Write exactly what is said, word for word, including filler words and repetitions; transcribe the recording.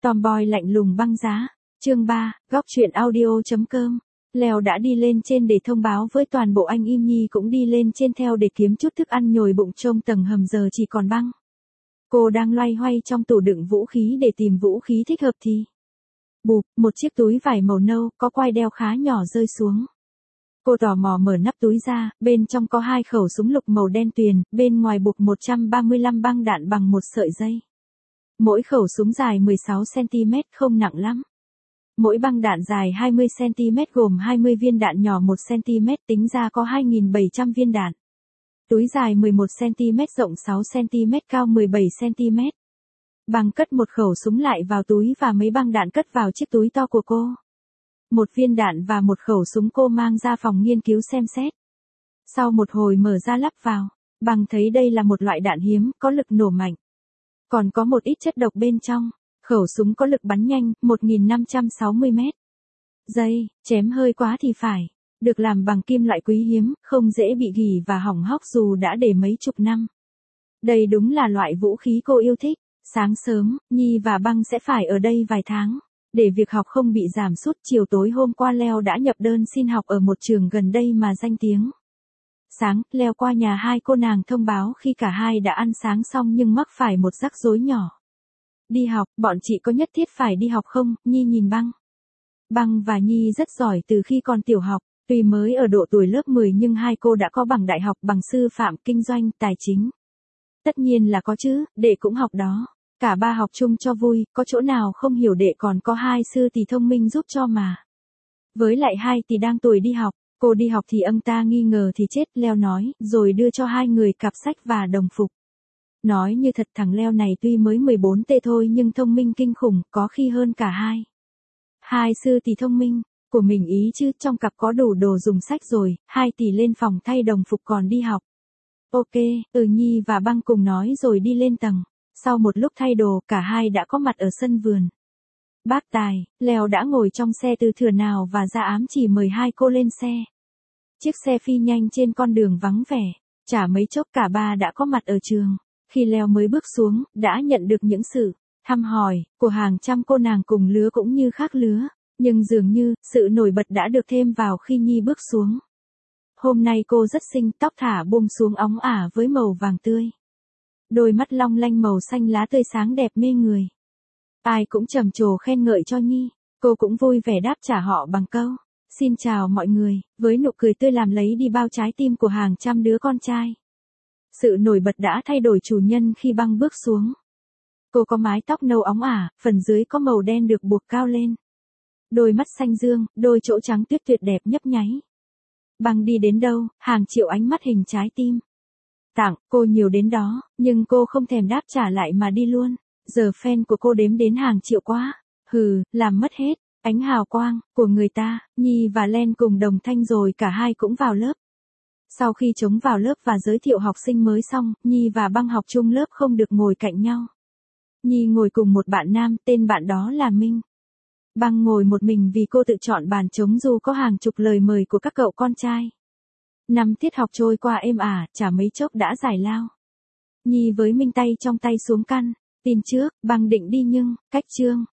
Tomboy lạnh lùng băng giá. Chương ba, góc truyện audio.com. Leo đã đi lên trên để thông báo với toàn bộ anh Im Nhi cũng đi lên trên theo để kiếm chút thức ăn nhồi bụng trông tầng hầm giờ chỉ còn băng. Cô đang loay hoay trong tủ đựng vũ khí để tìm vũ khí thích hợp thì. Bụp, một chiếc túi vải màu nâu có quai đeo khá nhỏ rơi xuống. Cô tò mò mở nắp túi ra, bên trong có hai khẩu súng lục màu đen tuyền, bên ngoài buộc một trăm ba mươi lăm băng đạn bằng một sợi dây. Mỗi khẩu súng dài mười sáu xăng-ti-mét không nặng lắm. Mỗi băng đạn dài hai mươi xăng-ti-mét gồm hai mươi viên đạn nhỏ một xăng-ti-mét tính ra có hai nghìn bảy trăm viên đạn. Túi dài mười một xăng-ti-mét rộng sáu xăng-ti-mét cao mười bảy xăng-ti-mét. Băng cất một khẩu súng lại vào túi và mấy băng đạn cất vào chiếc túi to của cô. Một viên đạn và một khẩu súng cô mang ra phòng nghiên cứu xem xét. Sau một hồi mở ra lắp vào, Băng thấy đây là một loại đạn hiếm, có lực nổ mạnh. Còn có một ít chất độc bên trong. Khẩu súng có lực bắn nhanh, một nghìn năm trăm sáu mươi mét. Giây, chém hơi quá thì phải. Được làm bằng kim loại quý hiếm, không dễ bị gỉ và hỏng hóc dù đã để mấy chục năm. Đây đúng là loại vũ khí cô yêu thích. Sáng sớm, Nhi và Băng sẽ phải ở đây vài tháng. Để việc học không bị giảm sút, chiều tối hôm qua Leo đã nhập đơn xin học ở một trường gần đây mà danh tiếng. Sáng, Leo qua nhà hai cô nàng thông báo khi cả hai đã ăn sáng xong nhưng mắc phải một rắc rối nhỏ. Đi học, bọn chị có nhất thiết phải đi học không? Nhi nhìn Băng. Băng và Nhi rất giỏi từ khi còn tiểu học, tuy mới ở độ tuổi lớp mười nhưng hai cô đã có bằng đại học, bằng sư phạm, kinh doanh, tài chính. Tất nhiên là có chứ, đệ cũng học đó. Cả ba học chung cho vui, có chỗ nào không hiểu đệ còn có hai sư tỷ thông minh giúp cho mà. Với lại hai tỷ đang tuổi đi học, cô đi học thì ông ta nghi ngờ thì chết, Leo nói, rồi đưa cho hai người cặp sách và đồng phục. Nói như thật thằng Leo này tuy mới mười bốn tê thôi nhưng thông minh kinh khủng, có khi hơn cả hai. Hai sư tỷ thông minh, của mình ý chứ, trong cặp có đủ đồ dùng sách rồi, hai tỷ lên phòng thay đồng phục còn đi học. Ok, ừ Nhi và Băng cùng nói rồi đi lên tầng. Sau một lúc thay đồ, cả hai đã có mặt ở sân vườn. Bác Tài, Leo đã ngồi trong xe từ thửa nào và ra ám chỉ mời hai cô lên xe. Chiếc xe phi nhanh trên con đường vắng vẻ, chả mấy chốc cả ba đã có mặt ở trường. Khi Leo mới bước xuống, đã nhận được những sự thăm hỏi của hàng trăm cô nàng cùng lứa cũng như khác lứa, nhưng dường như sự nổi bật đã được thêm vào khi Nhi bước xuống. Hôm nay cô rất xinh, tóc thả buông xuống óng ả với màu vàng tươi. Đôi mắt long lanh màu xanh lá tươi sáng đẹp mê người. Ai cũng trầm trồ khen ngợi cho Nhi, cô cũng vui vẻ đáp trả họ bằng câu xin chào mọi người, với nụ cười tươi làm lấy đi bao trái tim của hàng trăm đứa con trai. Sự nổi bật đã thay đổi chủ nhân khi Băng bước xuống. Cô có mái tóc nâu óng ả, phần dưới có màu đen được buộc cao lên. Đôi mắt xanh dương, đôi chỗ trắng tuyết tuyệt đẹp nhấp nháy. Băng đi đến đâu, hàng triệu ánh mắt hình trái tim. Tặng, cô nhiều đến đó, nhưng cô không thèm đáp trả lại mà đi luôn. Giờ fan của cô đếm đến hàng triệu quá. Hừ, làm mất hết ánh hào quang của người ta. Nhi và Len cùng đồng thanh rồi cả hai cũng vào lớp. Sau khi trống vào lớp và giới thiệu học sinh mới xong, Nhi và Băng học chung lớp không được ngồi cạnh nhau. Nhi ngồi cùng một bạn nam, tên bạn đó là Minh. Băng ngồi một mình vì cô tự chọn bàn trống dù có hàng chục lời mời của các cậu con trai. Năm tiết học trôi qua êm ả, chả mấy chốc đã giải lao. Nhi với Minh tay trong tay xuống căn. Tin trước, Băng định đi nhưng, cách chương,